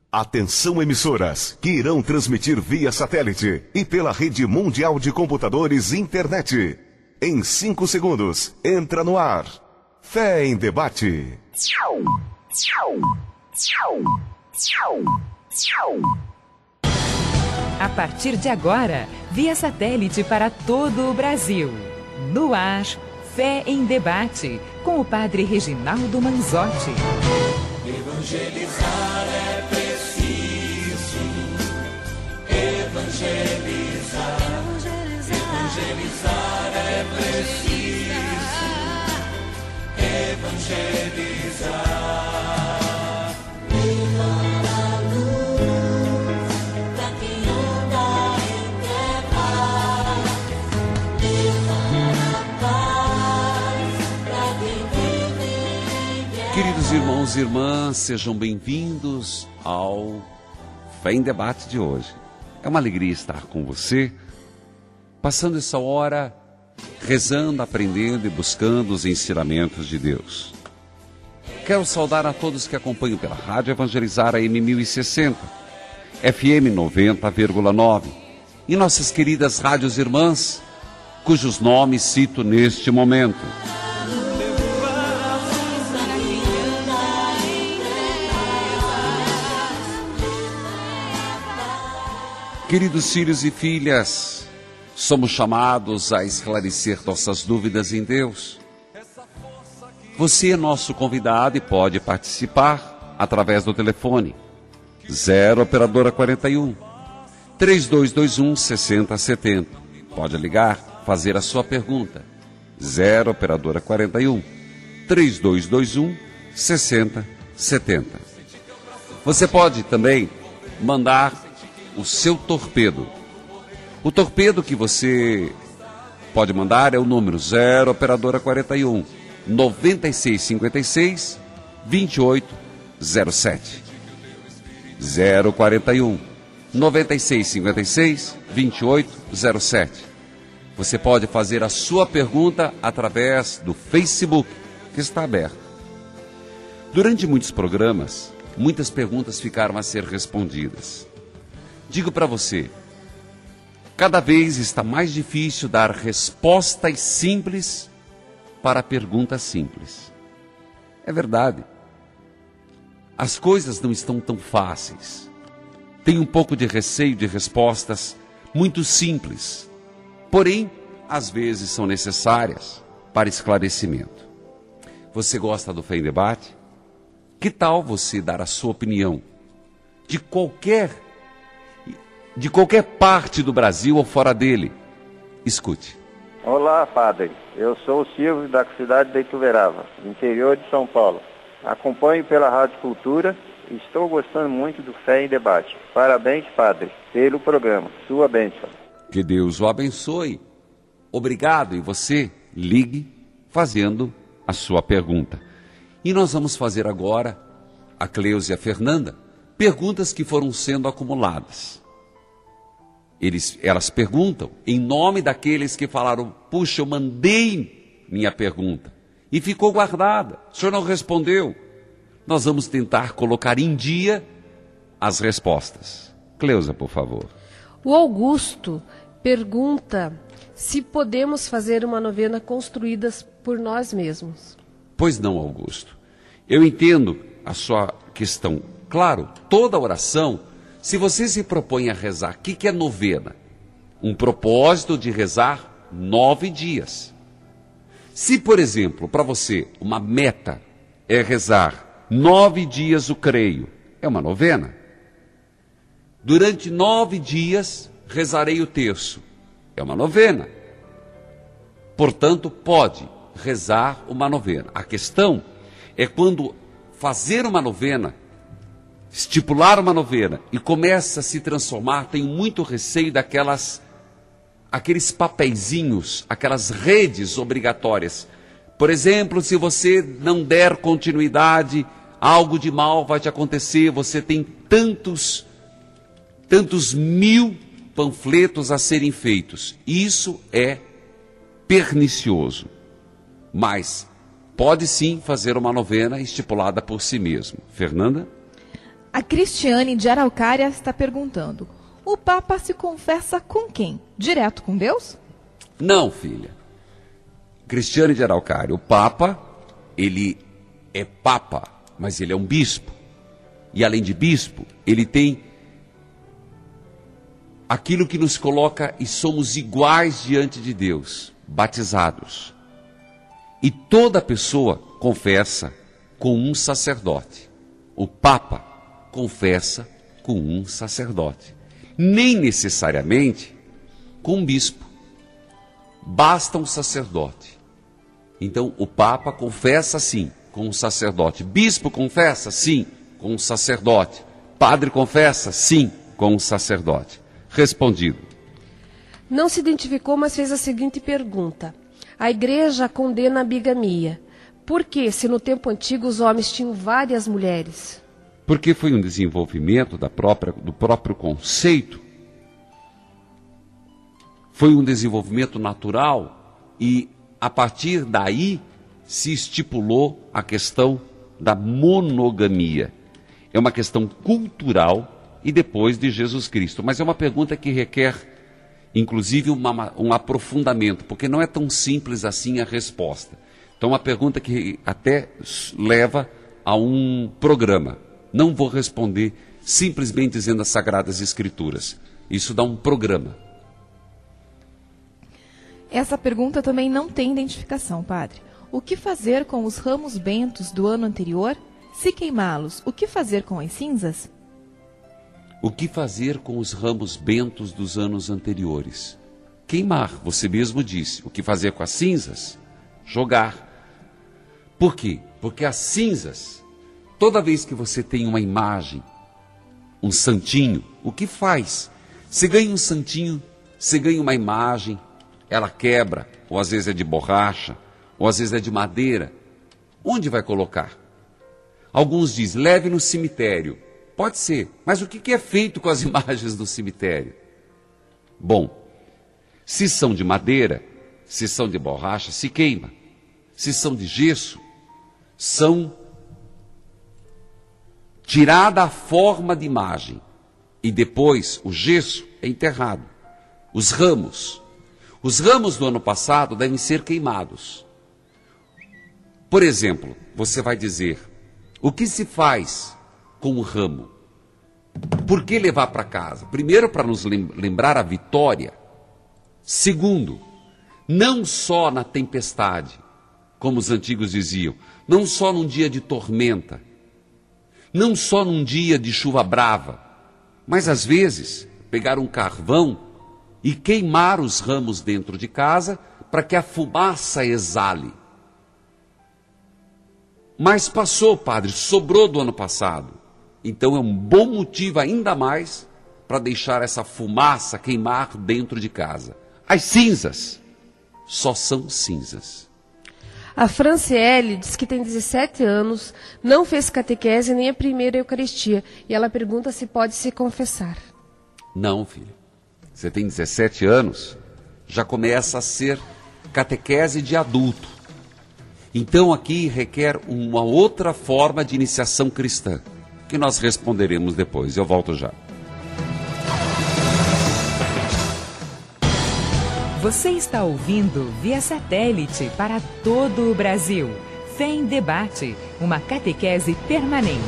Atenção emissoras que irão transmitir via satélite e pela rede mundial de computadores internet. Em 5 segundos, entra no ar. Fé em Debate. A partir de agora, via satélite para todo o Brasil. No ar, Fé em Debate, com o padre Reginaldo Manzotti. Evangelizar é preciso. Evangelizar. Evangelizar é preciso. Evangelizar. Levar a luz pra quem anda em trevas. Levar a paz pra quem vive em guerra. Queridos irmãos e irmãs, sejam bem-vindos ao Fé em Debate de hoje. É uma alegria estar com você, passando essa hora rezando, aprendendo e buscando os ensinamentos de Deus. Quero saudar a todos que acompanham pela Rádio Evangelizar AM 1060, FM 90,9 e nossas queridas rádios irmãs, cujos nomes cito neste momento. Queridos filhos e filhas, somos chamados a esclarecer nossas dúvidas em Deus. Você é nosso convidado e pode participar através do telefone 0 operadora 41 3221 6070. Pode ligar, fazer a sua pergunta 0 operadora 41 3221 6070. Você pode também mandar o seu torpedo. O torpedo que você pode mandar é o número 0 operadora 41 9656 2807. 041 9656 2807. Você pode fazer a sua pergunta através do Facebook, que está aberto. Durante muitos programas, muitas perguntas ficaram a ser respondidas. Digo para você, cada vez está mais difícil dar respostas simples para perguntas simples. É verdade. As coisas não estão tão fáceis. Tem um pouco de receio de respostas muito simples. Porém, às vezes são necessárias para esclarecimento. Você gosta do Fé em Debate? Que tal você dar a sua opinião de qualquer parte do Brasil ou fora dele? Escute. Olá, padre. Eu sou o Silvio, da cidade de Ituverava, interior de São Paulo. Acompanho pela Rádio Cultura e estou gostando muito do Fé em Debate. Parabéns, padre, pelo programa. Sua bênção. Que Deus o abençoe. Obrigado. E você ligue fazendo a sua pergunta. E nós vamos fazer agora, a Cleusa e a Fernanda, perguntas que foram sendo acumuladas. Elas perguntam em nome daqueles que falaram: puxa, eu mandei minha pergunta e ficou guardada, o senhor não respondeu. Nós vamos tentar colocar em dia as respostas. Cleusa, por favor. O Augusto pergunta se podemos fazer uma novena construída por nós mesmos. Pois não, Augusto. Eu entendo a sua questão. Claro, toda oração, se você se propõe a rezar, o que é novena? Um propósito de rezar 9 dias. Se, por exemplo, para você, uma meta é rezar 9 dias o creio, é uma novena. Durante 9 dias, rezarei o terço, é uma novena. Portanto, pode rezar uma novena. A questão é quando fazer uma novena, estipular uma novena e começa a se transformar, tem muito receio aqueles papeizinhos, aquelas redes obrigatórias. Por exemplo, se você não der continuidade, algo de mal vai te acontecer, você tem tantos mil panfletos a serem feitos. Isso é pernicioso. Mas pode sim fazer uma novena estipulada por si mesmo. Fernanda? A Cristiane de Araucária está perguntando: o Papa se confessa com quem? Direto com Deus? Não, filha. Cristiane de Araucária, o Papa, ele é Papa, mas ele é um bispo. E além de bispo, ele tem aquilo que nos coloca e somos iguais diante de Deus, batizados. E toda pessoa confessa com um sacerdote. O Papa confessa com um sacerdote. Nem necessariamente com um bispo. Basta um sacerdote. Então o Papa confessa sim, com um sacerdote. Bispo confessa sim, com um sacerdote. Padre confessa sim, com um sacerdote. Respondido. Não se identificou, mas fez a seguinte pergunta. A igreja condena a bigamia. Por que, se no tempo antigo os homens tinham várias mulheres? Porque foi um desenvolvimento do próprio conceito. Foi um desenvolvimento natural e, a partir daí, se estipulou a questão da monogamia. É uma questão cultural e depois de Jesus Cristo. Mas é uma pergunta que requer, inclusive, um aprofundamento, porque não é tão simples assim a resposta. Então, uma pergunta que até leva a um programa. Não vou responder simplesmente dizendo as Sagradas Escrituras. Isso dá um programa. Essa pergunta também não tem identificação, padre. O que fazer com os ramos bentos do ano anterior? Se queimá-los, o que fazer com as cinzas? O que fazer com os ramos bentos dos anos anteriores? Queimar, você mesmo disse. O que fazer com as cinzas? Jogar. Por quê? Porque as cinzas, toda vez que você tem uma imagem, um santinho, o que faz? Você ganha um santinho, você ganha uma imagem, ela quebra, ou às vezes é de borracha, ou às vezes é de madeira. Onde vai colocar? Alguns dizem, leve no cemitério. Pode ser, mas o que é feito com as imagens do cemitério? Bom, se são de madeira, se são de borracha, se queima. Se são de gesso, são tirada a forma de imagem. E depois o gesso é enterrado. Os ramos do ano passado devem ser queimados. Por exemplo, você vai dizer, o que se faz com o ramo? Por que levar para casa? Primeiro, para nos lembrar a vitória. Segundo, não só na tempestade, como os antigos diziam, não só num dia de tormenta, não só num dia de chuva brava, mas às vezes pegar um carvão e queimar os ramos dentro de casa para que a fumaça exale. Mas passou, padre, sobrou do ano passado. Então é um bom motivo ainda mais para deixar essa fumaça queimar dentro de casa. As cinzas só são cinzas. A Franciele diz que tem 17 anos, não fez catequese nem a primeira Eucaristia. E ela pergunta se pode se confessar. Não, filha. Você tem 17 anos, já começa a ser catequese de adulto. Então aqui requer uma outra forma de iniciação cristã, que nós responderemos depois. Eu volto já. Você está ouvindo via satélite para todo o Brasil. Fé em Debate, uma catequese permanente.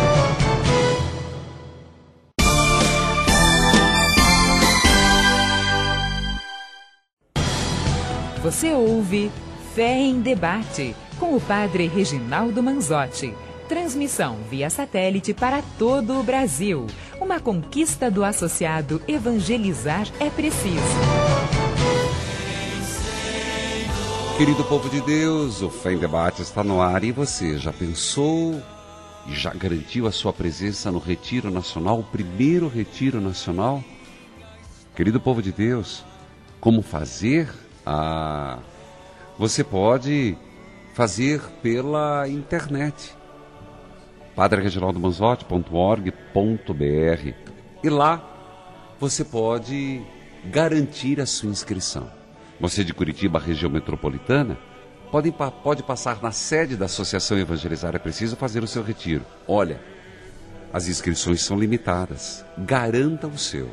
Você ouve Fé em Debate, com o padre Reginaldo Manzotti. Transmissão via satélite para todo o Brasil. Uma conquista do associado Evangelizar é Preciso. Querido povo de Deus, o Fé em Debate está no ar e você já pensou e já garantiu a sua presença no Retiro Nacional, o primeiro Retiro Nacional? Querido povo de Deus, como fazer? Você pode fazer pela internet, padrereginaldomanzotti.org.br, e lá você pode garantir a sua inscrição. Você de Curitiba, região metropolitana, pode passar na sede da Associação Evangelizar é Preciso fazer o seu retiro. Olha, as inscrições são limitadas. Garanta o seu.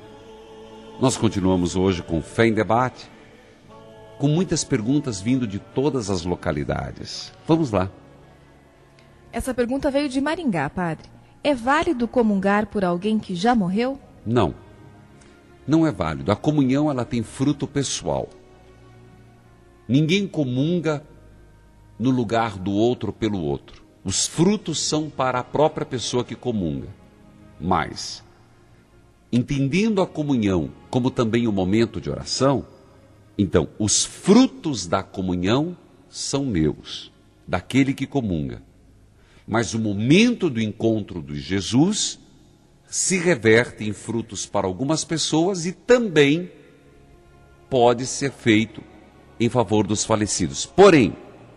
Nós continuamos hoje com Fé em Debate, com muitas perguntas vindo de todas as localidades. Vamos lá. Essa pergunta veio de Maringá, padre. É válido comungar por alguém que já morreu? Não. Não é válido. A comunhão, ela tem fruto pessoal. Ninguém comunga no lugar do outro pelo outro. Os frutos são para a própria pessoa que comunga. Mas, entendendo a comunhão como também o momento de oração, então, os frutos da comunhão são meus, daquele que comunga. Mas o momento do encontro de Jesus se reverte em frutos para algumas pessoas e também pode ser feito em favor dos falecidos. Porém,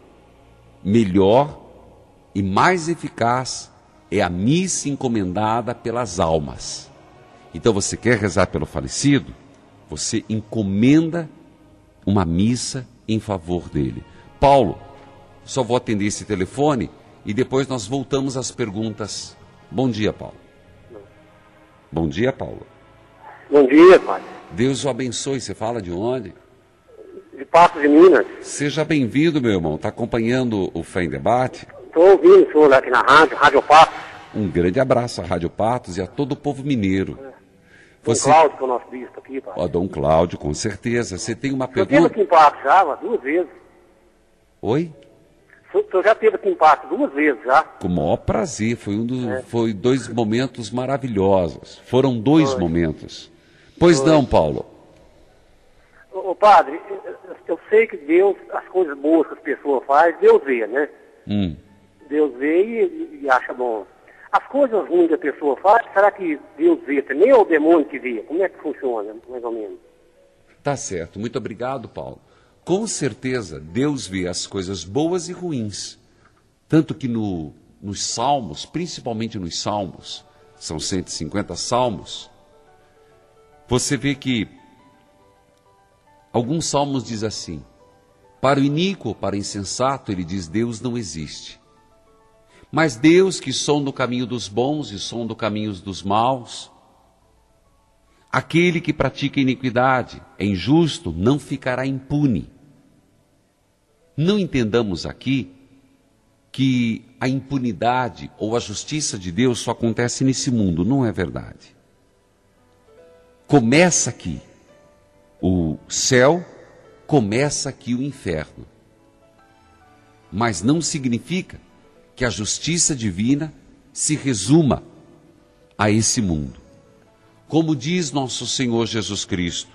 melhor e mais eficaz é a missa encomendada pelas almas. Então, você quer rezar pelo falecido? Você encomenda uma missa em favor dele. Paulo, só vou atender esse telefone e depois nós voltamos às perguntas. Bom dia, Paulo. Bom dia, Paulo. Bom dia, pai. Deus o abençoe. Você fala de onde? De Patos de Minas. Seja bem-vindo, meu irmão. Está acompanhando o Fé em Debate? Estou ouvindo o senhor aqui na Rádio Patos. Um grande abraço à Rádio Patos e a todo o povo mineiro. Dom Cláudio, que é o nosso bispo aqui, pai. Ó, Dom Cláudio, com certeza. Você tem uma O senhor pergunta? esteve aqui em Patos já, umas 2 vezes. Oi? O senhor já esteve aqui em Patos 2 vezes já. Com o maior prazer. Foi 2 momentos maravilhosos. Foram 2 momentos. Pois não, Paulo? Ô padre, eu sei que Deus, as coisas boas que as pessoas fazem, Deus vê, né? Deus vê e acha bom. As coisas ruins que a pessoa faz, será que Deus vê também ou o demônio que vê? Como é que funciona, mais ou menos? Tá certo. Muito obrigado, Paulo. Com certeza, Deus vê as coisas boas e ruins. Tanto que nos Salmos, principalmente nos Salmos, são 150 Salmos, você vê que alguns Salmos diz assim: para o iníquo, para o insensato, ele diz, Deus não existe. Mas Deus, que sonda o caminho dos bons e sonda o caminho dos maus, aquele que pratica iniquidade, é injusto, não ficará impune. Não entendamos aqui que a impunidade ou a justiça de Deus só acontece nesse mundo. Não é verdade. Começa aqui o céu, começa aqui o inferno. Mas não significa que a justiça divina se resuma a esse mundo. Como diz nosso Senhor Jesus Cristo,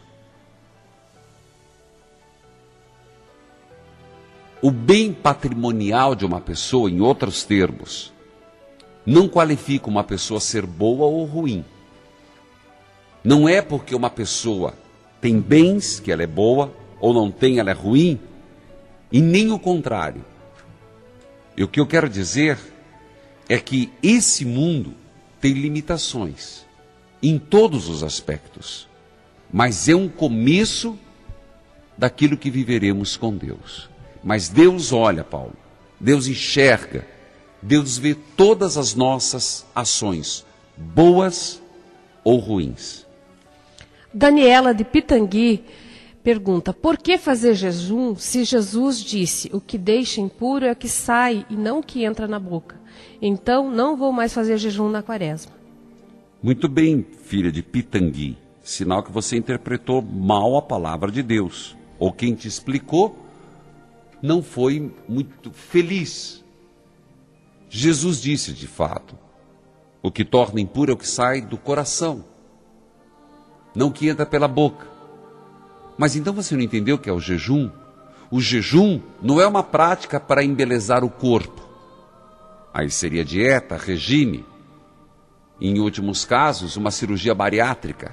o bem patrimonial de uma pessoa, em outros termos, não qualifica uma pessoa ser boa ou ruim. Não é porque uma pessoa tem bens que ela é boa, ou não tem, ela é ruim, e nem o contrário. E o que eu quero dizer é que esse mundo tem limitações em todos os aspectos, mas é um começo daquilo que viveremos com Deus. Mas Deus olha, Paulo, Deus enxerga, Deus vê todas as nossas ações, boas ou ruins. Daniela de Pitangui pergunta, por que fazer jejum se Jesus disse, o que deixa impuro é o que sai e não o que entra na boca? Então, não vou mais fazer jejum na quaresma. Muito bem, filha de Pitangui, sinal que você interpretou mal a palavra de Deus, ou quem te explicou não foi muito feliz. Jesus disse, de fato, o que torna impuro é o que sai do coração, não o que entra pela boca. Mas então você não entendeu o que é o jejum? O jejum não é uma prática para embelezar o corpo. Aí seria dieta, regime, em últimos casos, uma cirurgia bariátrica.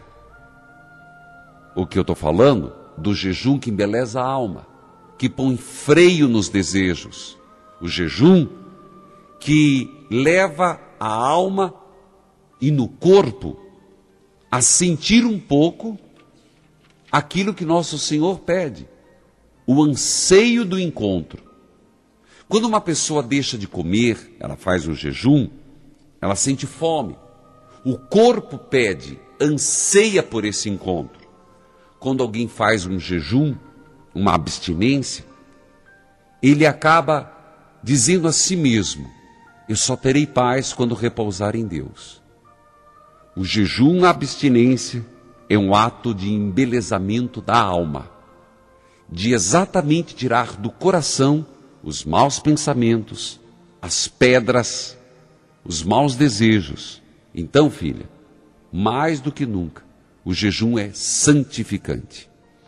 O que eu estou falando do jejum que embeleza a alma, que põe freio nos desejos. O jejum que leva a alma e no corpo a sentir um pouco aquilo que nosso Senhor pede, o anseio do encontro. Quando uma pessoa deixa de comer, ela faz um jejum, ela sente fome. O corpo pede, anseia por esse encontro. Quando alguém faz um jejum, uma abstinência, ele acaba dizendo a si mesmo: eu só terei paz quando repousar em Deus. O jejum, a abstinência, é um ato de embelezamento da alma, de exatamente tirar do coração os maus pensamentos, as pedras, os maus desejos. Então, filha, mais do que nunca, o jejum é santificante.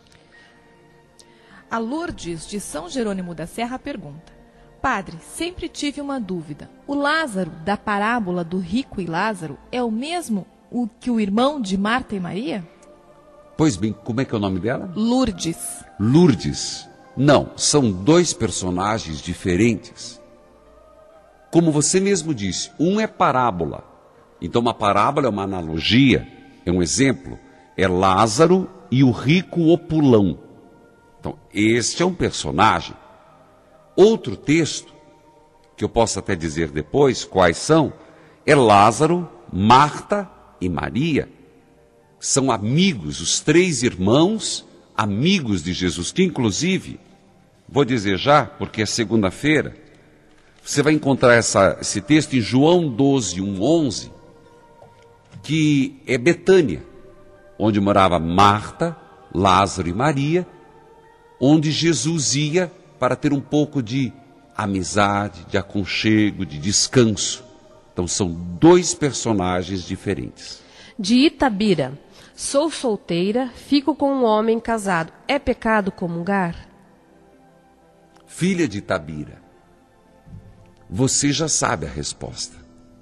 A Lourdes, de São Jerônimo da Serra, pergunta: Padre, sempre tive uma dúvida. O Lázaro, da parábola do rico e Lázaro, é o mesmo que o irmão de Marta e Maria? Pois bem, como é que é o nome dela? Lourdes. Lourdes. Não, são dois personagens diferentes. Como você mesmo disse, um é parábola. Então uma parábola é uma analogia, é um exemplo. É Lázaro e o rico opulão. Então este é um personagem. Outro texto, que eu posso até dizer depois quais são, é Lázaro, Marta e Maria. São amigos, os três irmãos, amigos de Jesus, que inclusive, vou dizer já, porque é segunda-feira, você vai encontrar esse texto em João 12, 11, que é Betânia, onde morava Marta, Lázaro e Maria, onde Jesus ia para ter um pouco de amizade, de aconchego, de descanso. Então são dois personagens diferentes. De Itabira: sou solteira, fico com um homem casado. É pecado comungar? Filha de Itabira, você já sabe a resposta.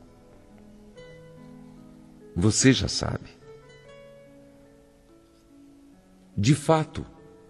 Você já sabe. De fato,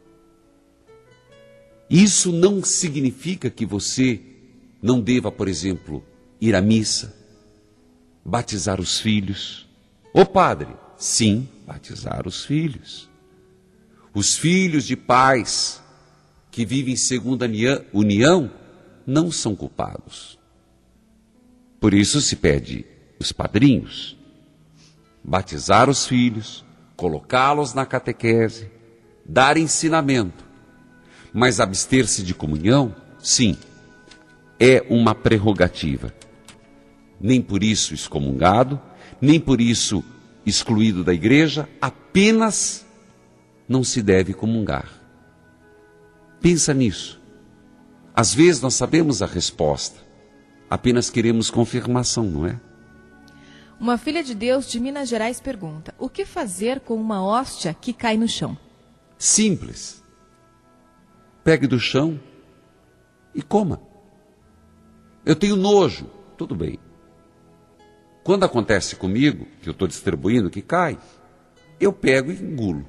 isso não significa que você não deva, por exemplo, ir à missa, batizar os filhos. Ô padre, sim, batizar os filhos. Os filhos de pais que vivem segunda união não são culpados. Por isso se pede os padrinhos, batizar os filhos, colocá-los na catequese, dar ensinamento. Mas abster-se de comunhão, sim, é uma prerrogativa. Nem por isso excomungado, nem por isso excluído da igreja, apenas não se deve comungar. Pensa nisso. Às vezes nós sabemos a resposta, apenas queremos confirmação, não é? Uma filha de Deus de Minas Gerais pergunta: o que fazer com uma hóstia que cai no chão? Simples. Pegue do chão e coma. Eu tenho nojo, tudo bem. Quando acontece comigo, que eu estou distribuindo, que cai, eu pego e engulo.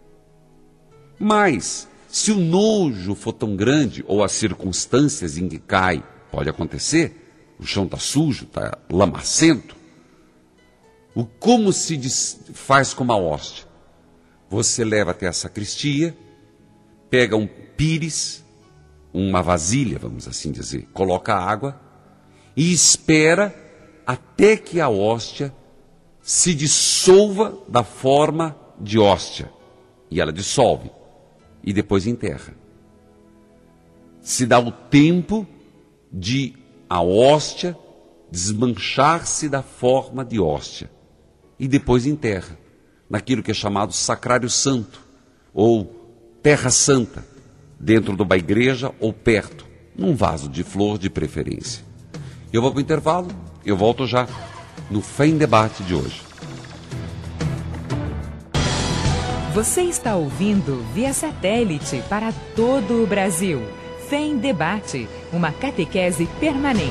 Mas, se o nojo for tão grande, ou as circunstâncias em que cai, pode acontecer, o chão está sujo, está lamacento, como se faz com uma hóstia? Você leva até a sacristia, pega um pires, uma vasilha, vamos assim dizer, coloca água e espera até que a hóstia se dissolva da forma de hóstia. E ela dissolve. E depois enterra. Se dá o tempo de a hóstia desmanchar-se da forma de hóstia. E depois enterra. Naquilo que é chamado Sacrário Santo. Ou Terra Santa. Dentro de uma igreja ou perto. Num vaso de flor de preferência. Eu vou para o intervalo. Eu volto já no Fé em Debate de hoje. Você está ouvindo via satélite para todo o Brasil. Fé em Debate, uma catequese permanente.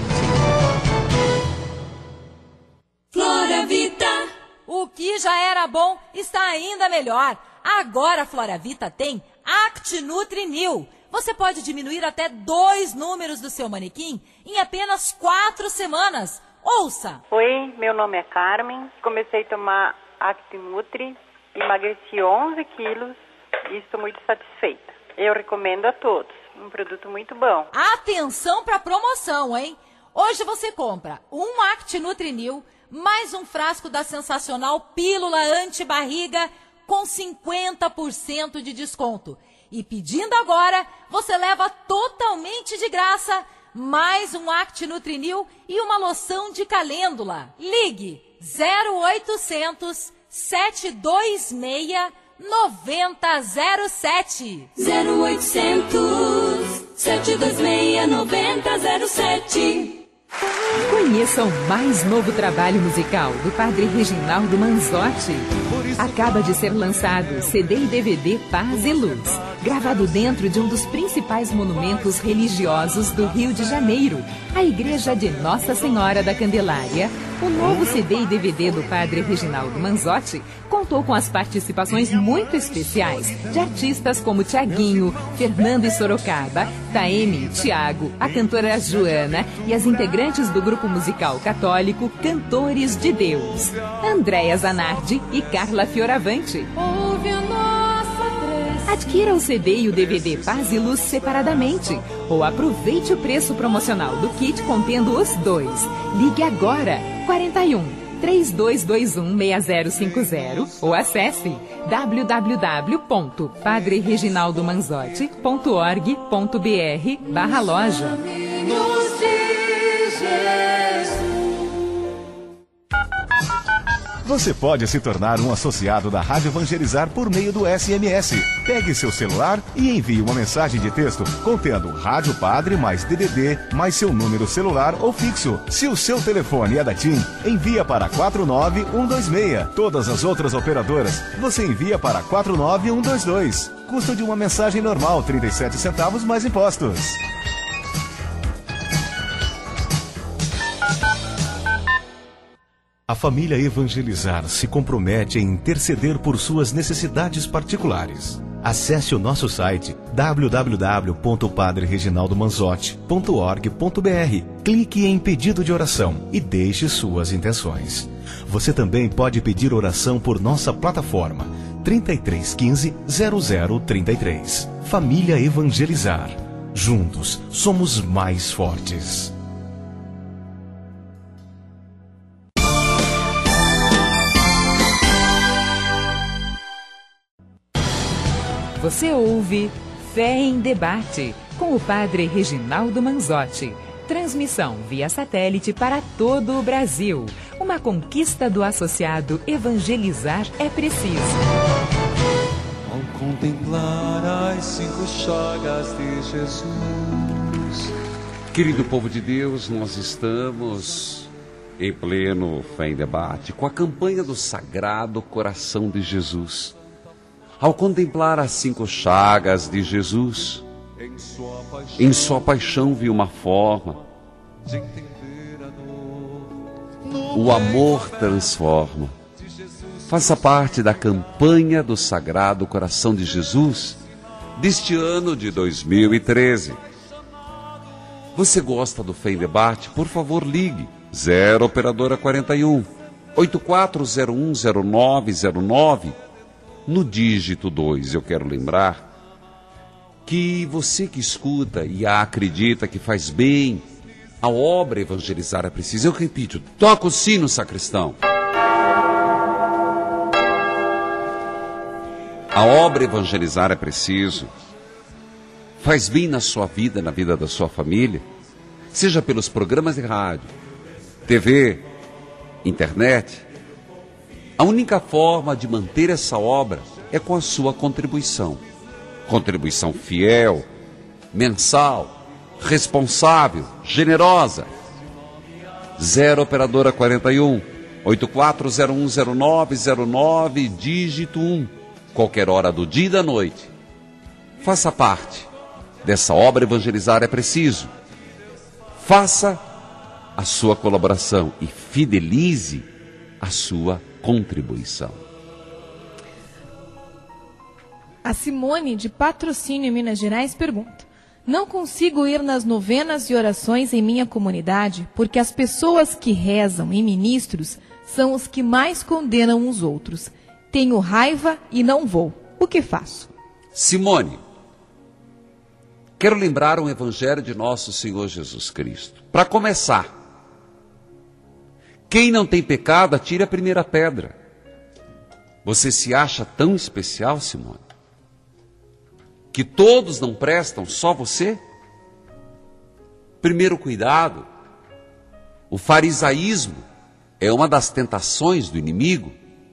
Floravita. O que já era bom está ainda melhor. Agora a Floravita tem ActiNutri-New. Você pode diminuir até 2 números do seu manequim em apenas 4 semanas. Ouça! Oi, meu nome é Carmen. Comecei a tomar ActiNutri, emagreci 11 quilos e estou muito satisfeita. Eu recomendo a todos. Um produto muito bom. Atenção para a promoção, hein? Hoje você compra um Actinutrinil, mais um frasco da sensacional pílula anti-barriga com 50% de desconto. E pedindo agora, você leva totalmente de graça mais um Actinutrinil e uma loção de calêndula. Ligue 0800 726 9007. 0800 726 9007. Conheça o mais novo trabalho musical do Padre Reginaldo Manzotti. Acaba de ser lançado CD e DVD Paz e Luz, gravado dentro de um dos principais monumentos religiosos do Rio de Janeiro, a Igreja de Nossa Senhora da Candelária. O novo CD e DVD do Padre Reginaldo Manzotti contou com as participações muito especiais de artistas como Tiaguinho, Fernando e Sorocaba, Taeme, Tiago, a cantora Joana e as integrantes do grupo musical católico Cantores de Deus, Andréa Zanardi e Carla Fioravante. Adquira o CD e o DVD Paz e Luz separadamente ou aproveite o preço promocional do kit contendo os dois. Ligue agora 41 3221 6050 ou acesse www.padrereginaldomanzotti.org.br/loja. Você pode se tornar um associado da Rádio Evangelizar por meio do SMS. Pegue seu celular e envie uma mensagem de texto contendo Rádio Padre mais DDD mais seu número celular ou fixo. Se o seu telefone é da TIM, envia para 49126. Todas as outras operadoras, você envia para 49122. Custo de uma mensagem normal, 37 centavos mais impostos. A família Evangelizar se compromete em interceder por suas necessidades particulares. Acesse o nosso site www.padrereginaldomanzotti.org.br. Clique em pedido de oração e deixe suas intenções. Você também pode pedir oração por nossa plataforma 3315 0033. Família Evangelizar. Juntos somos mais fortes. Você ouve Fé em Debate, com o Padre Reginaldo Manzotti. Transmissão via satélite para todo o Brasil. Uma conquista do associado Evangelizar é Preciso. Ao contemplar as 5 chagas de Jesus. Querido povo de Deus, nós estamos em pleno Fé em Debate com a campanha do Sagrado Coração de Jesus. Ao contemplar as 5 chagas de Jesus, em sua paixão vi uma forma. O amor transforma. Faça parte da campanha do Sagrado Coração de Jesus deste ano de 2013. Você gosta do Fé em Debate? Por favor, ligue 0 operadora 41 84010909. No dígito 2, eu quero lembrar que você que escuta e acredita que faz bem, a obra Evangelizar é Preciso. Eu repito, toca o sino, sacristão. A obra Evangelizar é Preciso faz bem na sua vida, na vida da sua família, seja pelos programas de rádio, TV, internet. A única forma de manter essa obra é com a sua contribuição. Contribuição fiel, mensal, responsável, generosa. 0 operadora 41 84010909, dígito 1. Qualquer hora do dia e da noite. Faça parte dessa obra Evangelizar é Preciso. Faça a sua colaboração e fidelize a sua contribuição. A Simone, de Patrocínio, em Minas Gerais, pergunta: não consigo ir nas novenas e orações em minha comunidade porque as pessoas que rezam em ministros são os que mais condenam os outros. Tenho raiva e não vou. O que faço? Simone, Quero lembrar um evangelho de nosso Senhor Jesus Cristo. Para começar, quem não tem pecado, atire a primeira pedra. Você se acha tão especial, Simone? Que todos não prestam, só você? Primeiro cuidado, o farisaísmo é uma das tentações do inimigo.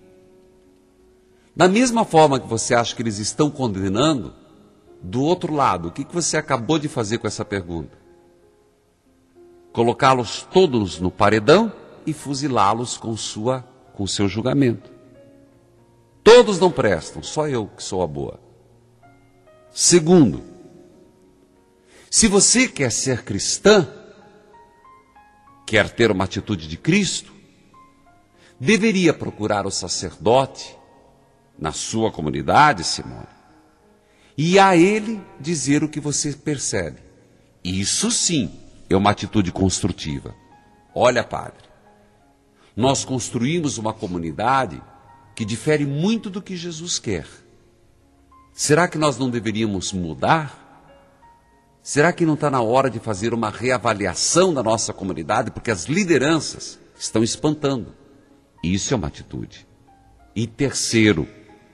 Da mesma forma que você acha que eles estão condenando, do outro lado, o que você acabou de fazer com essa pergunta? Colocá-los todos no paredão e fuzilá-los com seu julgamento. Todos não prestam, só eu que sou a boa. Segundo, se você quer ser cristã, quer ter uma atitude de Cristo, deveria procurar o sacerdote na sua comunidade, Simone, e a ele dizer o que você percebe. Isso sim é uma atitude construtiva. Olha, padre, nós construímos uma comunidade que difere muito do que Jesus quer. Será que nós não deveríamos mudar? Será que não está na hora de fazer uma reavaliação da nossa comunidade? Porque as lideranças estão espantando. Isso é uma atitude. E terceiro,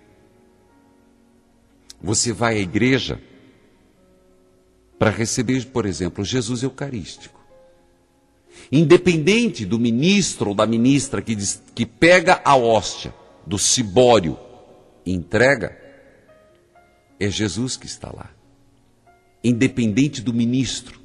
você vai à igreja para receber, por exemplo, Jesus Eucarístico. Independente do ministro ou da ministra que pega a hóstia do cibório e entrega, é Jesus que está lá. Independente do ministro.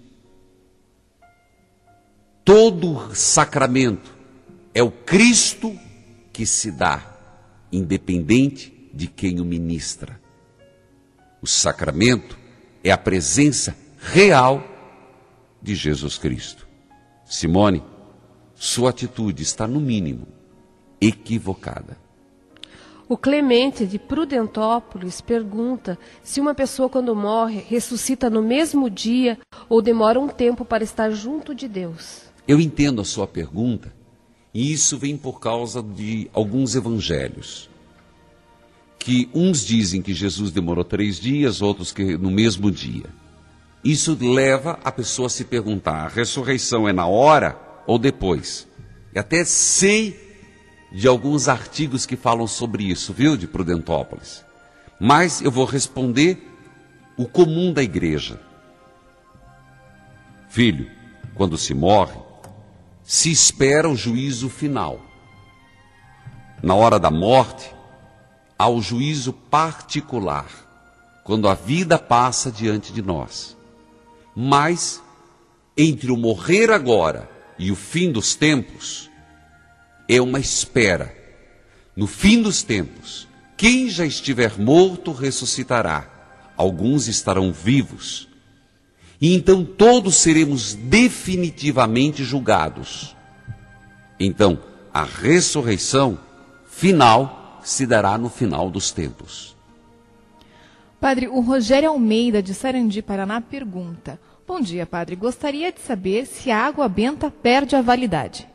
Todo sacramento é o Cristo que se dá, independente de quem o ministra. O sacramento é a presença real de Jesus Cristo. Simone, sua atitude está, no mínimo, equivocada. O Clemente de Prudentópolis pergunta se uma pessoa, quando morre, ressuscita no mesmo dia ou demora um tempo para estar junto de Deus. Eu entendo a sua pergunta, e isso vem por causa de alguns evangelhos. Que uns dizem que Jesus demorou 3 dias, outros que no mesmo dia. Isso leva a pessoa a se perguntar, a ressurreição é na hora ou depois? E até sei de alguns artigos que falam sobre isso, viu, de Prudentópolis. Mas eu vou responder o comum da igreja. Filho, quando se morre, se espera o juízo final. Na hora da morte, há o juízo particular, quando a vida passa diante de nós. Mas, entre o morrer agora e o fim dos tempos, é uma espera. No fim dos tempos, quem já estiver morto ressuscitará. Alguns estarão vivos. E então todos seremos definitivamente julgados. Então, a ressurreição final se dará no final dos tempos. Padre, o Rogério Almeida, de Sarandi, Paraná, pergunta: bom dia, padre. Gostaria de saber se a água benta perde a validade.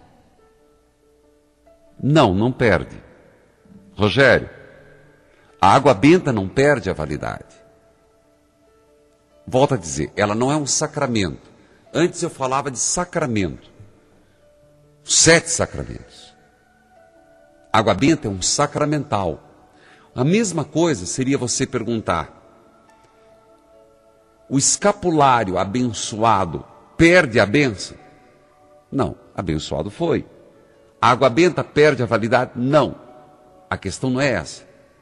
Não, não perde. Rogério, a água benta não perde a validade. Volto a dizer, ela não é um sacramento. Antes eu falava de sacramento. 7 sacramentos. A água benta é um sacramental. A mesma coisa seria você perguntar: o escapulário abençoado perde a bênção? Não, abençoado foi. A água benta perde a validade? Não. A questão não é essa.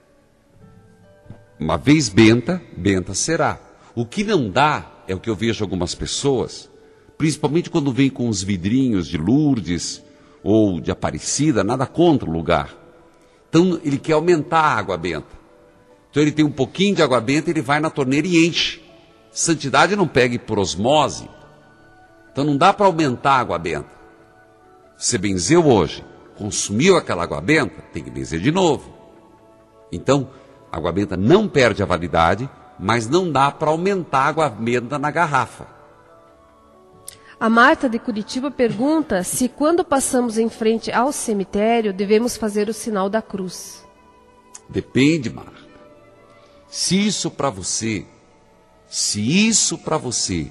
Uma vez benta, benta será. O que não dá é o que eu vejo algumas pessoas, principalmente quando vem com os vidrinhos de Lourdes ou de Aparecida, nada contra o lugar. Então ele quer aumentar a água benta. Então ele tem um pouquinho de água benta, ele vai na torneira e enche. Santidade não pega por osmose. Então não dá para aumentar a água benta. Você benzeu hoje, consumiu aquela água benta, tem que benzer de novo. Então, a água benta não perde a validade, mas não dá para aumentar a água benta na garrafa. A Marta de Curitiba pergunta se quando passamos em frente ao cemitério devemos fazer o sinal da cruz. Depende, Marta. Se isso para você Se isso para você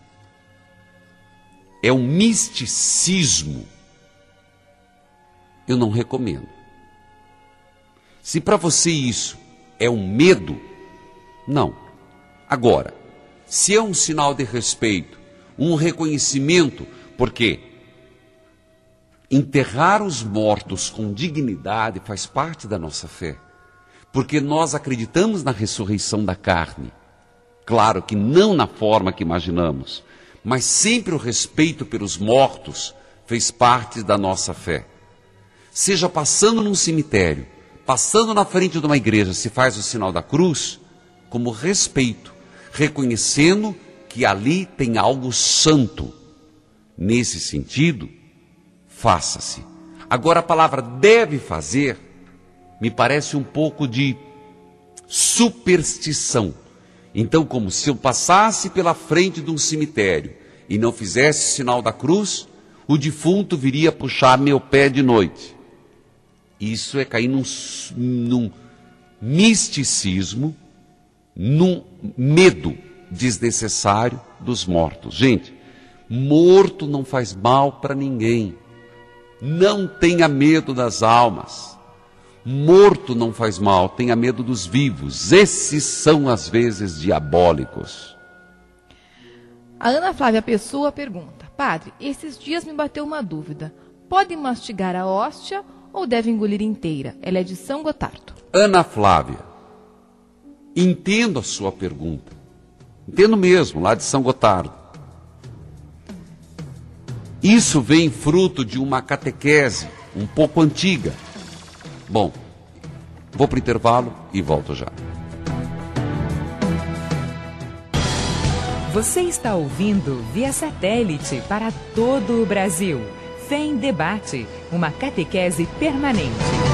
é um misticismo, eu não recomendo. Se para você isso é um medo, não. Agora, se é um sinal de respeito, um reconhecimento, porque enterrar os mortos com dignidade faz parte da nossa fé, porque nós acreditamos na ressurreição da carne. Claro que não na forma que imaginamos, mas sempre o respeito pelos mortos fez parte da nossa fé. Seja passando num cemitério, passando na frente de uma igreja, se faz o sinal da cruz, como respeito, reconhecendo que ali tem algo santo. Nesse sentido, faça-se. Agora a palavra deve fazer, me parece um pouco de superstição. Então, como se eu passasse pela frente de um cemitério e não fizesse o sinal da cruz, o defunto viria puxar meu pé de noite. Isso é cair num misticismo, num medo desnecessário dos mortos. Gente, morto não faz mal para ninguém. Não tenha medo das almas. Morto não faz mal, tenha medo dos vivos. Esses são às vezes diabólicos. A Ana Flávia Pessoa pergunta: Padre, esses dias me bateu uma dúvida. Pode mastigar a hóstia ou deve engolir inteira? Ela é de São Gotardo. Ana Flávia, entendo a sua pergunta. Entendo mesmo, lá de São Gotardo. Isso vem fruto de uma catequese um pouco antiga. Bom, vou para o intervalo e volto já. Você está ouvindo via satélite para todo o Brasil. Fé em Debate, uma catequese permanente.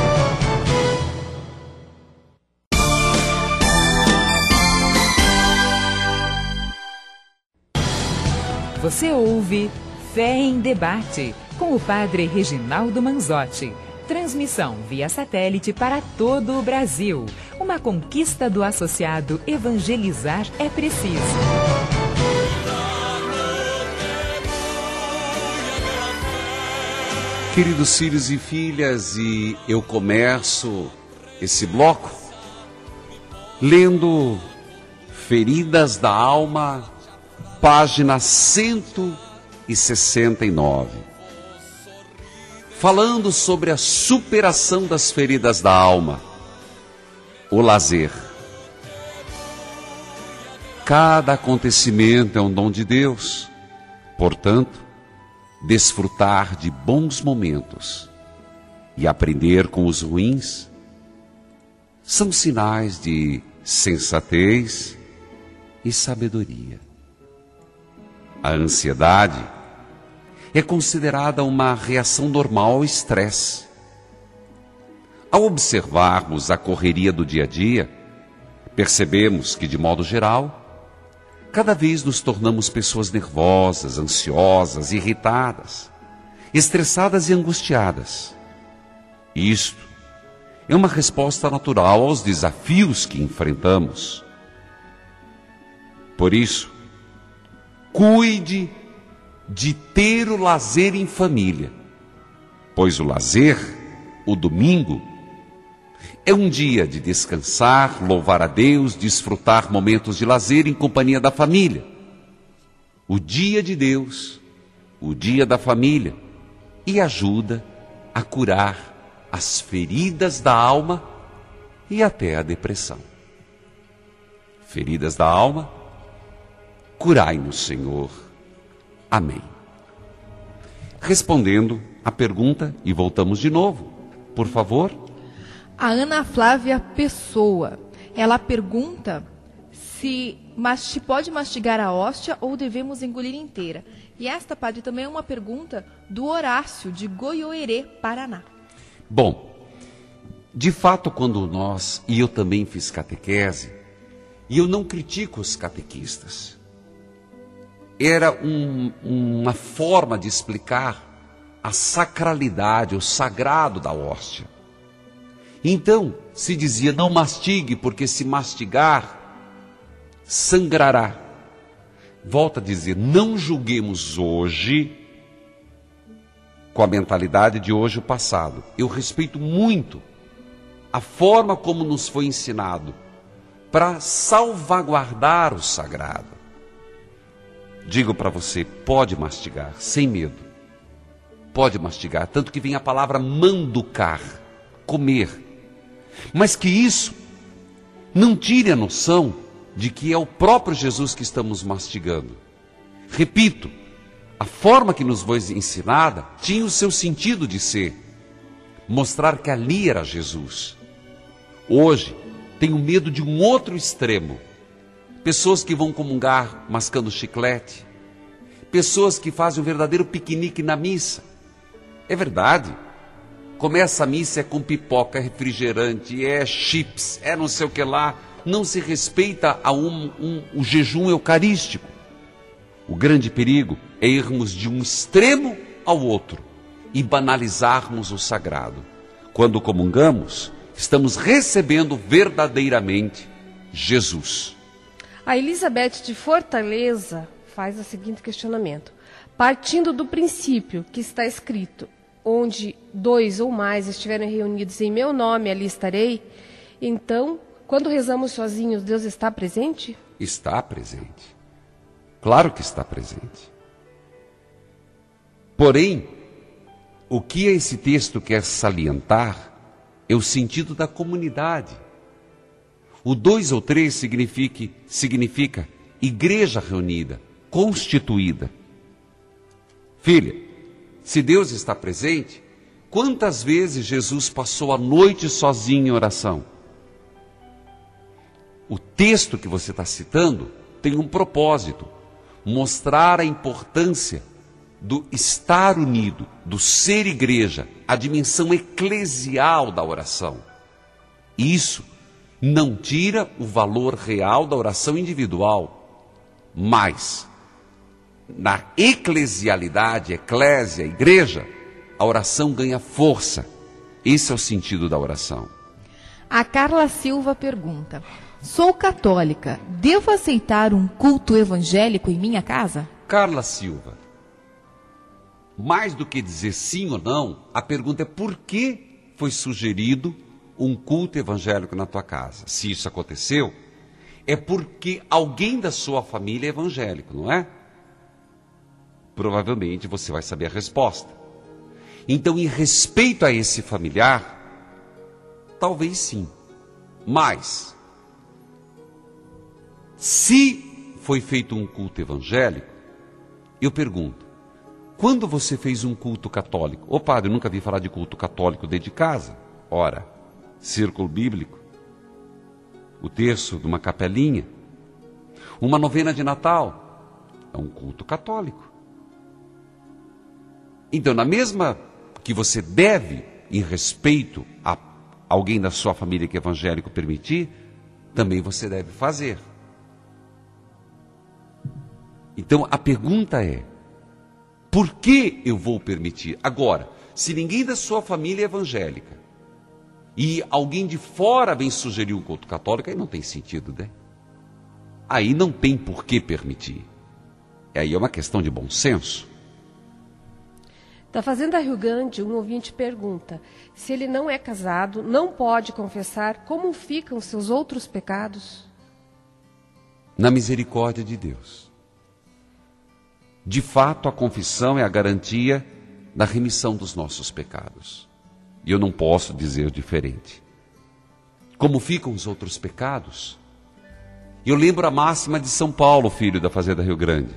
Você ouve Fé em Debate, com o Padre Reginaldo Manzotti. Transmissão via satélite para todo o Brasil. Uma conquista do associado Evangelizar é Preciso. Queridos filhos e filhas, e eu começo esse bloco lendo Feridas da Alma, página 169. Falando sobre a superação das feridas da alma, o lazer. Cada acontecimento é um dom de Deus, portanto, desfrutar de bons momentos e aprender com os ruins são sinais de sensatez e sabedoria. A ansiedade é considerada uma reação normal ao estresse. Ao observarmos a correria do dia a dia, percebemos que, de modo geral, cada vez nos tornamos pessoas nervosas, ansiosas, irritadas, estressadas e angustiadas. Isto é uma resposta natural aos desafios que enfrentamos. Por isso, cuide de ter o lazer em família, pois o lazer, o domingo, é um dia de descansar, louvar a Deus, desfrutar momentos de lazer em companhia da família. O dia de Deus, o dia da família, e ajuda a curar as feridas da alma e até a depressão. Feridas da alma, curai-nos, Senhor. Amém. Respondendo à pergunta, e voltamos de novo, por favor. A Ana Flávia Pessoa, ela pergunta se pode mastigar a hóstia ou devemos engolir inteira. E esta, Padre, também é uma pergunta do Horácio, de Goiôerê, Paraná. Bom, de fato, quando nós, e eu também fiz catequese, e eu não critico os catequistas, era uma forma de explicar a sacralidade, o sagrado da hóstia. Então, se dizia, não mastigue, porque se mastigar, sangrará. Volto a dizer, não julguemos hoje com a mentalidade de hoje o passado. Eu respeito muito a forma como nos foi ensinado para salvaguardar o sagrado. Digo para você, pode mastigar, sem medo. Pode mastigar, tanto que vem a palavra manducar, comer. Mas que isso não tire a noção de que é o próprio Jesus que estamos mastigando. Repito, a forma que nos foi ensinada tinha o seu sentido de ser. Mostrar que ali era Jesus. Hoje, tenho medo de um outro extremo. Pessoas que vão comungar mascando chiclete. Pessoas que fazem um verdadeiro piquenique na missa. É verdade. Começa a missa é com pipoca, é refrigerante, é chips, é não sei o que lá. Não se respeita o jejum eucarístico. O grande perigo é irmos de um extremo ao outro e banalizarmos o sagrado. Quando comungamos, estamos recebendo verdadeiramente Jesus. A Elizabeth de Fortaleza faz o seguinte questionamento. Partindo do princípio que está escrito, onde 2 ou mais estiverem reunidos em meu nome, ali estarei, então, quando rezamos sozinhos, Deus está presente? Está presente. Claro que está presente. Porém, o que esse texto quer salientar é o sentido da comunidade. O 2 ou 3 significa igreja reunida, constituída. Filha, se Deus está presente, quantas vezes Jesus passou a noite sozinho em oração? O texto que você está citando tem um propósito, mostrar a importância do estar unido, do ser igreja, a dimensão eclesial da oração. Isso não tira o valor real da oração individual, mas na eclesialidade, eclésia, igreja, a oração ganha força. Esse é o sentido da oração. A Carla Silva pergunta: sou católica, devo aceitar um culto evangélico em minha casa? Carla Silva, mais do que dizer sim ou não, a pergunta é por que foi sugerido um culto evangélico na tua casa. Se isso aconteceu, é porque alguém da sua família é evangélico, não é? Provavelmente você vai saber a resposta. Então, em respeito a esse familiar, talvez sim. Mas, se foi feito um culto evangélico, eu pergunto, quando você fez um culto católico? Ô padre, eu nunca vi falar de culto católico dentro de casa. Ora, círculo bíblico, o terço de uma capelinha, uma novena de Natal, é um culto católico. Então, na mesma que você deve, em respeito a alguém da sua família que é evangélico permitir, também você deve fazer. Então, a pergunta é, por que eu vou permitir? Agora, se ninguém da sua família é evangélica, e alguém de fora vem sugerir um culto católico, aí não tem sentido, né? Aí não tem por que permitir. Aí é uma questão de bom senso. Da Fazenda Rio Grande, um ouvinte pergunta, se ele não é casado, não pode confessar, como ficam seus outros pecados? Na misericórdia de Deus. De fato, a confissão é a garantia da remissão dos nossos pecados. E eu não posso dizer diferente. Como ficam os outros pecados? Eu lembro a máxima de São Paulo, filho da Fazenda Rio Grande.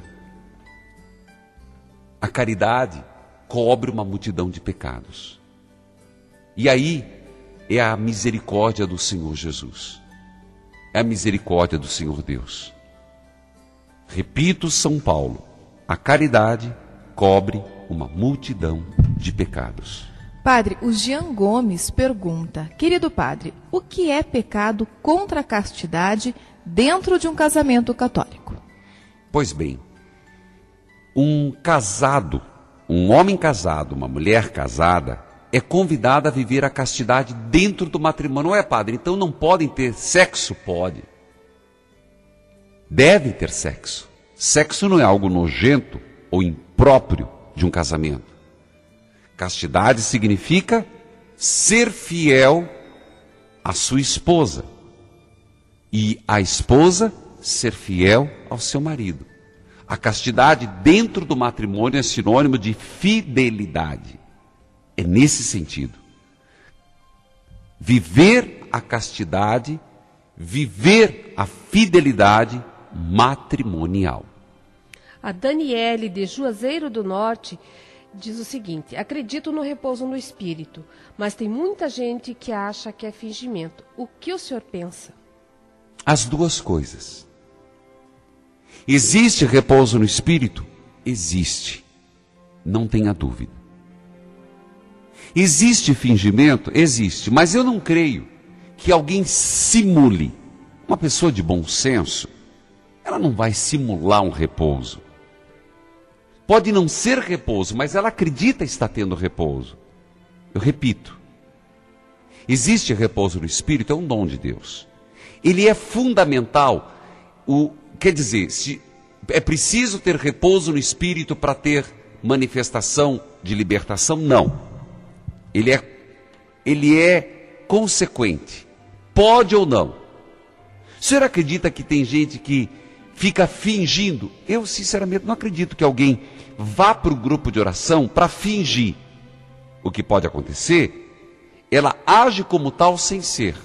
A caridade cobre uma multidão de pecados. E aí é a misericórdia do Senhor Jesus. É a misericórdia do Senhor Deus. Repito, São Paulo, a caridade cobre uma multidão de pecados. Padre, o Jean Gomes pergunta, querido padre, o que é pecado contra a castidade dentro de um casamento católico? Pois bem, um casado, um homem casado, uma mulher casada, é convidada a viver a castidade dentro do matrimônio. Não é, padre? Então não podem ter sexo? Pode. deve ter sexo. Sexo não é algo nojento ou impróprio de um casamento. Castidade significa ser fiel à sua esposa e a esposa ser fiel ao seu marido. A castidade dentro do matrimônio é sinônimo de fidelidade. É nesse sentido. Viver a castidade, viver a fidelidade matrimonial. A Daniele de Juazeiro do Norte diz o seguinte: acredito no repouso no espírito, mas tem muita gente que acha que é fingimento. O que o senhor pensa? As duas coisas. Existe repouso no espírito? Existe. Não tenha dúvida. Existe fingimento? Existe. Mas eu não creio que alguém simule. Uma pessoa de bom senso, ela não vai simular um repouso. Pode não ser repouso, mas ela acredita estar tendo repouso. Eu repito. Existe repouso no espírito, é um dom de Deus. Ele é fundamental. Quer dizer, é preciso ter repouso no espírito para ter manifestação de libertação? Não. Ele é consequente. Pode ou não. O senhor acredita que tem gente que fica fingindo? Eu, sinceramente, não acredito que alguém vá para o grupo de oração para fingir. O que pode acontecer, ela age como tal sem ser.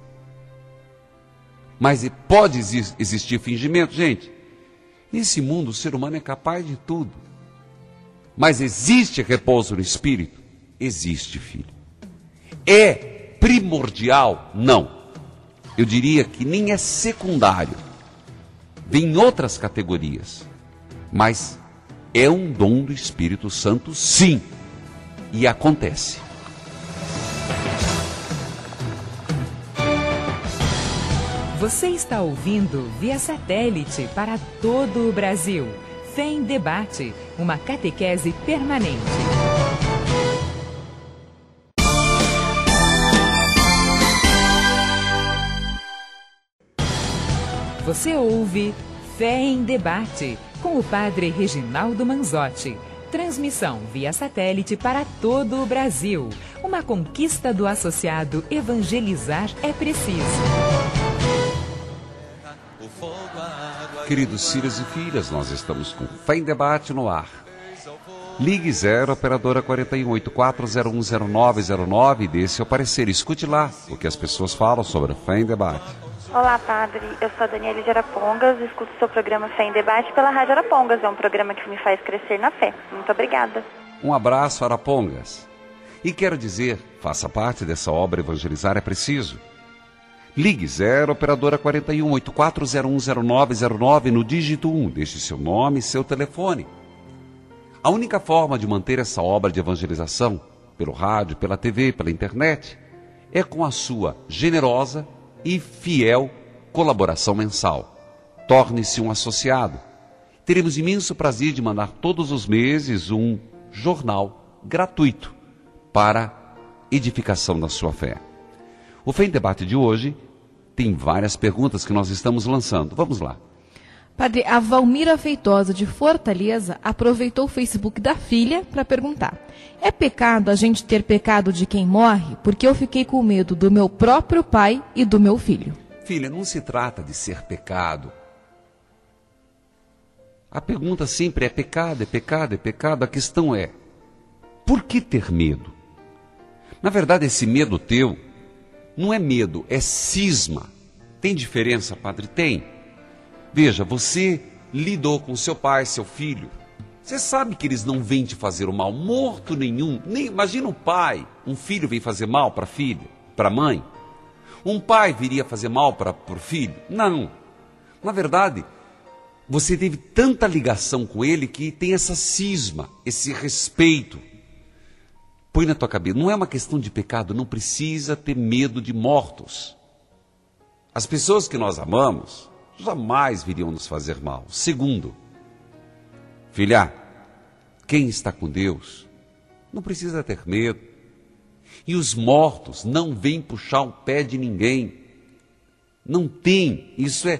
Mas pode existir fingimento? Gente, nesse mundo o ser humano é capaz de tudo. Mas existe repouso no espírito? Existe, filho. É primordial? Não. Eu diria que nem é secundário. Vem em outras categorias. Mas é um dom do Espírito Santo, sim. E acontece. Você está ouvindo via satélite para todo o Brasil. Fé em Debate, uma catequese permanente. Você ouve Fé em Debate, com o padre Reginaldo Manzotti. Transmissão via satélite para todo o Brasil. Uma conquista do associado Evangelizar é Preciso. Queridos filhos e filhas, nós estamos com Fé em Debate no ar. Ligue 0, operadora 4184010909 e dê seu parecer. Escute lá o que as pessoas falam sobre Fé em Debate. Olá, padre. Eu sou a Daniele de Arapongas, escuto seu programa Fé em Debate pela Rádio Arapongas. É um programa que me faz crescer na fé. Muito obrigada. Um abraço, Arapongas. E quero dizer, faça parte dessa obra Evangelizar é Preciso. Ligue 0, operadora 4184010909 no dígito 1. Deixe seu nome e seu telefone. A única forma de manter essa obra de evangelização, pelo rádio, pela TV, pela internet, é com a sua generosa e fiel colaboração mensal. Torne-se um associado. Teremos imenso prazer de mandar todos os meses um jornal gratuito para edificação da sua fé. O Fé em Debate de hoje tem várias perguntas que nós estamos lançando. Vamos lá. Padre, a Valmira Feitosa de Fortaleza aproveitou o Facebook da filha para perguntar: é pecado a gente ter pecado de quem morre? Porque eu fiquei com medo do meu próprio pai e do meu filho. Filha, não se trata de ser pecado. A pergunta sempre é pecado, é pecado, é pecado. A questão é, por que ter medo? Na verdade, esse medo teu não é medo, é cisma. Tem diferença, padre? Tem. Veja, você lidou com seu pai, seu filho. Você sabe que eles não vêm te fazer o mal, morto nenhum. Nem, imagina um pai, um filho vem fazer mal para a filha, para a mãe. Um pai viria fazer mal para o filho? Não. Na verdade, você teve tanta ligação com ele que tem essa cisma, esse respeito. Põe na tua cabeça, não é uma questão de pecado, não precisa ter medo de mortos. As pessoas que nós amamos jamais viriam nos fazer mal. Segundo, filha, quem está com Deus não precisa ter medo. E os mortos não vêm puxar o pé de ninguém. Não tem, isso é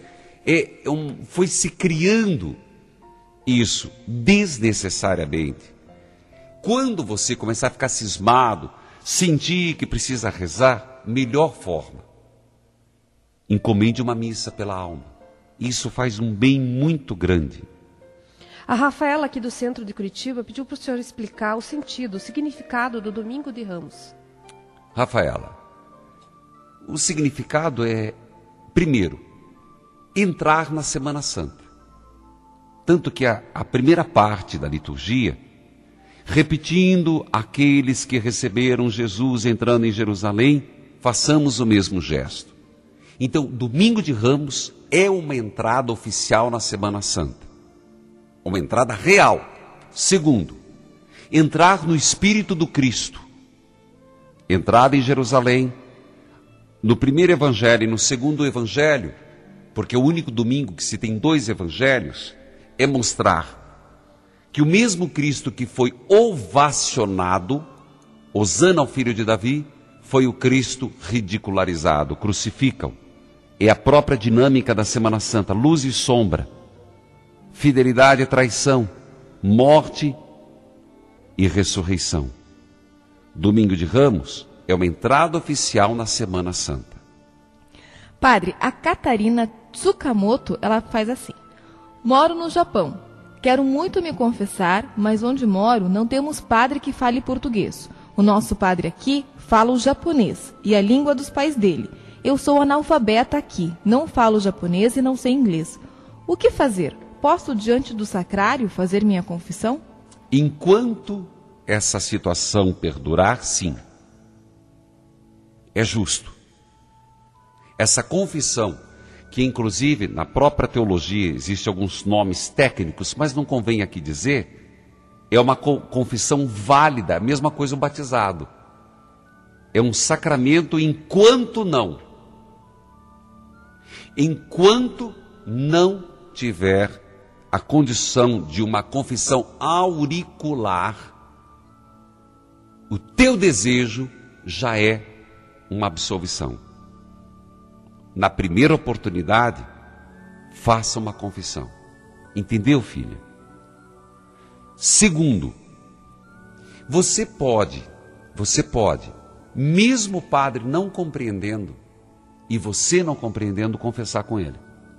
Foi se criando isso desnecessariamente. Quando você começar a ficar cismado, sentir que precisa rezar, melhor forma, encomende uma missa pela alma. Isso faz um bem muito grande. A Rafaela, aqui do centro de Curitiba, pediu para o senhor explicar o sentido, o significado do Domingo de Ramos. Rafaela, o significado é, primeiro, entrar na Semana Santa. Tanto que a primeira parte da liturgia, repetindo aqueles que receberam Jesus entrando em Jerusalém, façamos o mesmo gesto. Então, Domingo de Ramos é uma entrada oficial na Semana Santa. Uma entrada real. Segundo, entrar no Espírito do Cristo. Entrada em Jerusalém, no primeiro evangelho e no segundo evangelho, porque o único domingo que se tem 2 evangelhos, é mostrar que o mesmo Cristo que foi ovacionado, Hosana ao filho de Davi, foi o Cristo ridicularizado, crucificam. É a própria dinâmica da Semana Santa, luz e sombra, fidelidade e traição, morte e ressurreição. Domingo de Ramos é uma entrada oficial na Semana Santa. Padre, a Catarina Tsukamoto, ela faz assim: moro no Japão. Quero muito me confessar, mas onde moro não temos padre que fale português. O nosso padre aqui fala o japonês e a língua dos pais dele. Eu sou analfabeta aqui, não falo japonês e não sei inglês. O que fazer? Posso, diante do sacrário, fazer minha confissão? Enquanto essa situação perdurar, sim. É justo. Essa confissão, que inclusive na própria teologia existem alguns nomes técnicos, mas não convém aqui dizer, é uma confissão válida, a mesma coisa o batizado. É um sacramento enquanto não tiver a condição de uma confissão auricular, o teu desejo já é uma absolvição. Na primeira oportunidade, faça uma confissão. Entendeu, filha? Segundo, você pode, mesmo o padre não compreendendo, e você não compreendendo, confessar com ele.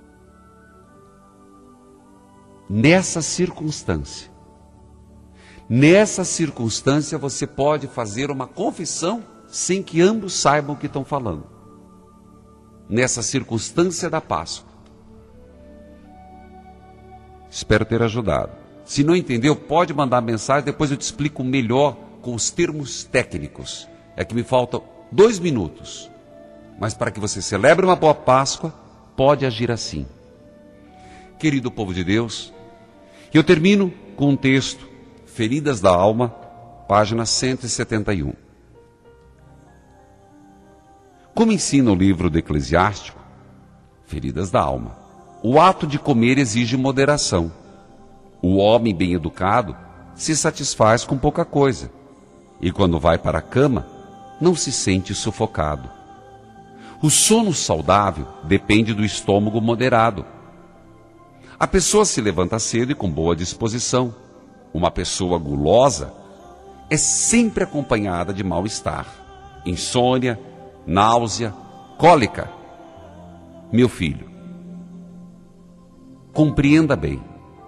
Nessa circunstância, você pode fazer uma confissão sem que ambos saibam o que estão falando. Nessa circunstância da Páscoa. Espero ter ajudado. Se não entendeu, pode mandar mensagem, depois eu te explico melhor com os termos técnicos. É que me faltam 2 minutos. Mas para que você celebre uma boa Páscoa, pode agir assim. Querido povo de Deus, eu termino com um texto, Feridas da Alma, página 171. Como ensina o livro do Eclesiástico, Feridas da Alma, o ato de comer exige moderação. O homem bem educado se satisfaz com pouca coisa, e quando vai para a cama, não se sente sufocado. O sono saudável depende do estômago moderado. A pessoa se levanta cedo e com boa disposição. Uma pessoa gulosa é sempre acompanhada de mal-estar, insônia, náusea, cólica. Meu filho, compreenda bem.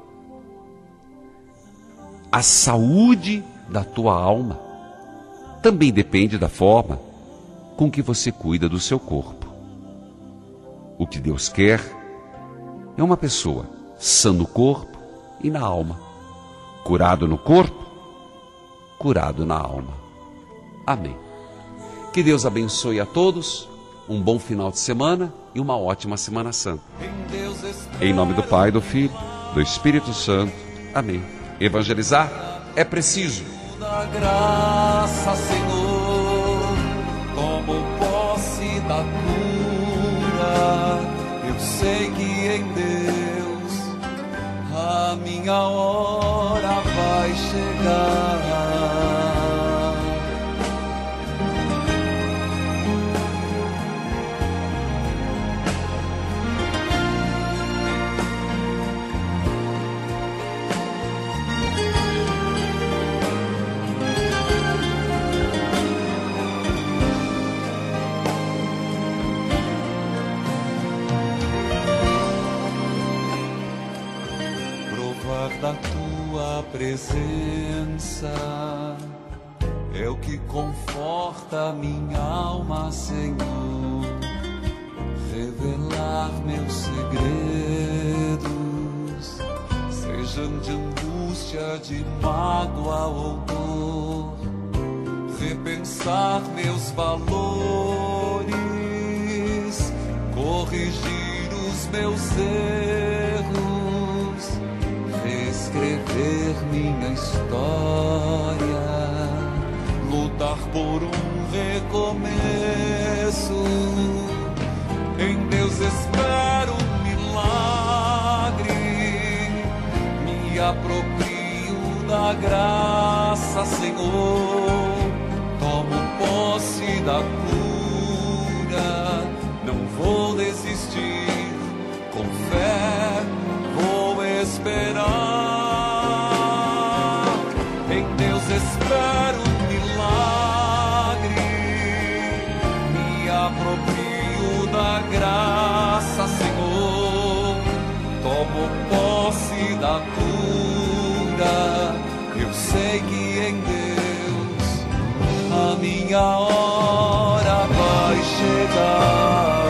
A saúde da tua alma também depende da forma com que você cuida do seu corpo. O que Deus quer é uma pessoa sã no corpo e na alma, curado no corpo, curado na alma. Amém. Que Deus abençoe a todos, um bom final de semana e uma ótima Semana Santa. Em nome do Pai, do Filho, do Espírito Santo. Amém. Evangelizar é preciso. Da graça, Senhor, como posse da cura, eu sei que em Deus a minha hora vai chegar. é o que conforta minha alma, Senhor. Revelar meus segredos, sejam de angústia, de mágoa ou dor. Repensar meus valores, corrigir os meus erros, reescrever minha história, lutar por um recomeço. Em Deus espero um milagre, me aproprio da graça, Senhor. Tomo posse da cura, não vou desistir, com fé vou esperar. Em Deus espero um milagre, me aproprio da graça, Senhor. Tomo posse da cura, eu sei que em Deus a minha hora vai chegar.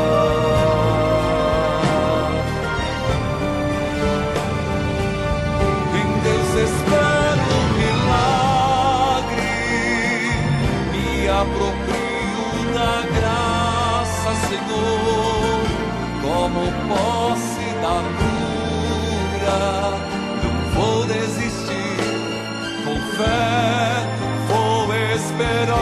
Em Deus espero um milagre, me aproprio da graça, Senhor. Tomo posse da cura, não vou desistir, com fé vou esperar.